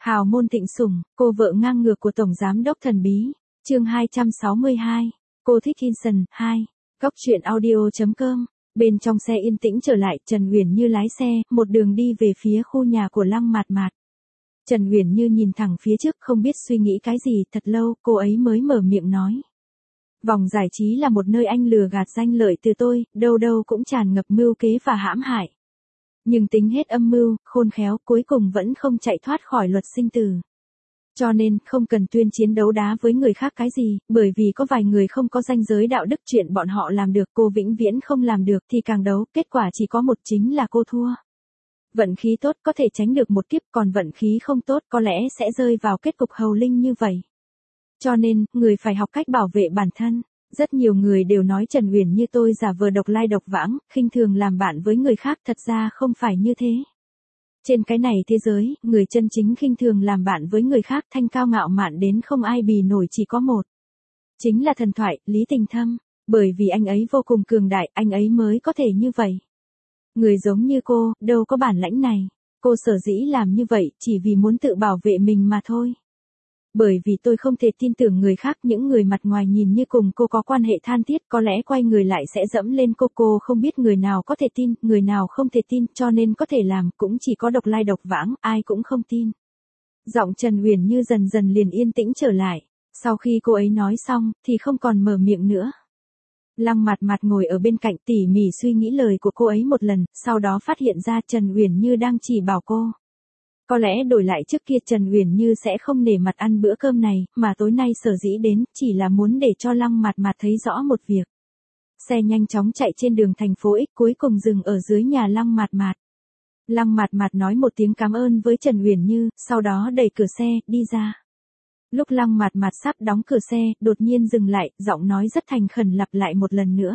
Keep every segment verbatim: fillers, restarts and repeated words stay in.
Hào môn thịnh sủng, cô vợ ngang ngược của Tổng Giám đốc thần bí. Chương hai trăm sáu mươi hai. Cô thích Hinson, hai. Góc truyện audio chấm com. Bên trong xe yên tĩnh trở lại, Trần Uyển Như lái xe, một đường đi về phía khu nhà của Lăng Mạt Mạt. Trần Uyển Như nhìn thẳng phía trước không biết suy nghĩ cái gì, thật lâu, cô ấy mới mở miệng nói. Vòng giải trí là một nơi anh lừa gạt danh lợi từ tôi, đâu đâu cũng tràn ngập mưu kế và hãm hại. Nhưng tính hết âm mưu, khôn khéo, cuối cùng vẫn không chạy thoát khỏi luật sinh tử. Cho nên, không cần tuyên chiến đấu đá với người khác cái gì, bởi vì có vài người không có ranh giới đạo đức, chuyện bọn họ làm được cô vĩnh viễn không làm được thì càng đấu, kết quả chỉ có một, chính là cô thua. Vận khí tốt có thể tránh được một kiếp, còn vận khí không tốt có lẽ sẽ rơi vào kết cục hầu linh như vậy. Cho nên, người phải học cách bảo vệ bản thân. Rất nhiều người đều nói Trần Uyển Như tôi giả vờ độc lai độc vãng, khinh thường làm bạn với người khác, thật ra không phải như thế. Trên cái này thế giới, người chân chính khinh thường làm bạn với người khác, thanh cao ngạo mạn đến không ai bì nổi chỉ có một. Chính là thần thoại, Lý Tình Thâm. Bởi vì anh ấy vô cùng cường đại, anh ấy mới có thể như vậy. Người giống như cô, đâu có bản lãnh này. Cô sở dĩ làm như vậy, chỉ vì muốn tự bảo vệ mình mà thôi. Bởi vì tôi không thể tin tưởng người khác, những người mặt ngoài nhìn như cùng cô có quan hệ than thiết, có lẽ quay người lại sẽ dẫm lên cô. Cô không biết người nào có thể tin, người nào không thể tin, cho nên có thể làm, cũng chỉ có độc lai độc vãng, ai cũng không tin. Giọng Trần Uyển Như dần dần liền yên tĩnh trở lại. Sau khi cô ấy nói xong, thì không còn mở miệng nữa. Lăng Mạt Mạt ngồi ở bên cạnh tỉ mỉ suy nghĩ lời của cô ấy một lần, sau đó phát hiện ra Trần Uyển Như đang chỉ bảo cô. Có lẽ đổi lại trước kia Trần Uyển Như sẽ không nể mặt ăn bữa cơm này, mà tối nay sở dĩ đến, chỉ là muốn để cho Lăng Mạt Mạt thấy rõ một việc. Xe nhanh chóng chạy trên đường thành phố X, cuối cùng dừng ở dưới nhà Lăng Mạt Mạt. Lăng Mạt Mạt nói một tiếng cảm ơn với Trần Uyển Như, sau đó đẩy cửa xe, đi ra. Lúc Lăng Mạt Mạt sắp đóng cửa xe, đột nhiên dừng lại, giọng nói rất thành khẩn lặp lại một lần nữa.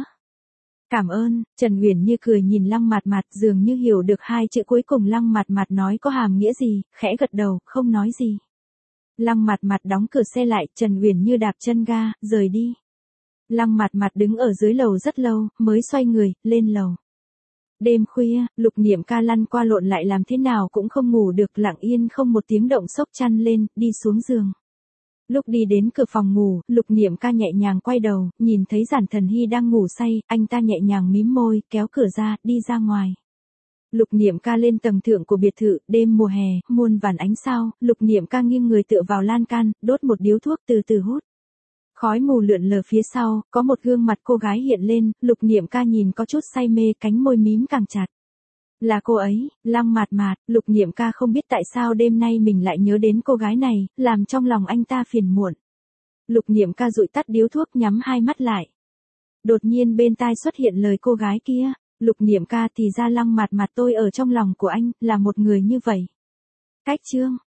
Cảm ơn. Trần Uyển Như cười nhìn Lăng Mạt Mạt, dường như hiểu được hai chữ cuối cùng Lăng Mạt Mạt nói có hàm nghĩa gì, khẽ gật đầu, không nói gì. Lăng Mạt Mạt đóng cửa xe lại, Trần Uyển Như đạp chân ga, rời đi. Lăng Mạt Mạt đứng ở dưới lầu rất lâu, mới xoay người, lên lầu. Đêm khuya, Lục Niệm Ca lăn qua lộn lại làm thế nào cũng không ngủ được, lặng yên không một tiếng động xốc chăn lên, đi xuống giường. Lúc đi đến cửa phòng ngủ, Lục Niệm Ca nhẹ nhàng quay đầu, nhìn thấy Giản Thần Hy đang ngủ say, anh ta nhẹ nhàng mím môi, kéo cửa ra, đi ra ngoài. Lục Niệm Ca lên tầng thượng của biệt thự, đêm mùa hè, muôn vàn ánh sao, Lục Niệm Ca nghiêng người tựa vào lan can, đốt một điếu thuốc từ từ hút. Khói mù lượn lờ phía sau, có một gương mặt cô gái hiện lên, Lục Niệm Ca nhìn có chút say mê, cánh môi mím càng chặt. Là cô ấy, Lăng Mạt Mạt. Lục Niệm Ca không biết tại sao đêm nay mình lại nhớ đến cô gái này, làm trong lòng anh ta phiền muộn. Lục Niệm Ca dụi tắt điếu thuốc, nhắm hai mắt lại. Đột nhiên bên tai xuất hiện lời cô gái kia, Lục Niệm Ca, thì ra Lăng Mạt Mạt tôi ở trong lòng của anh, là một người như vậy. Cách chương,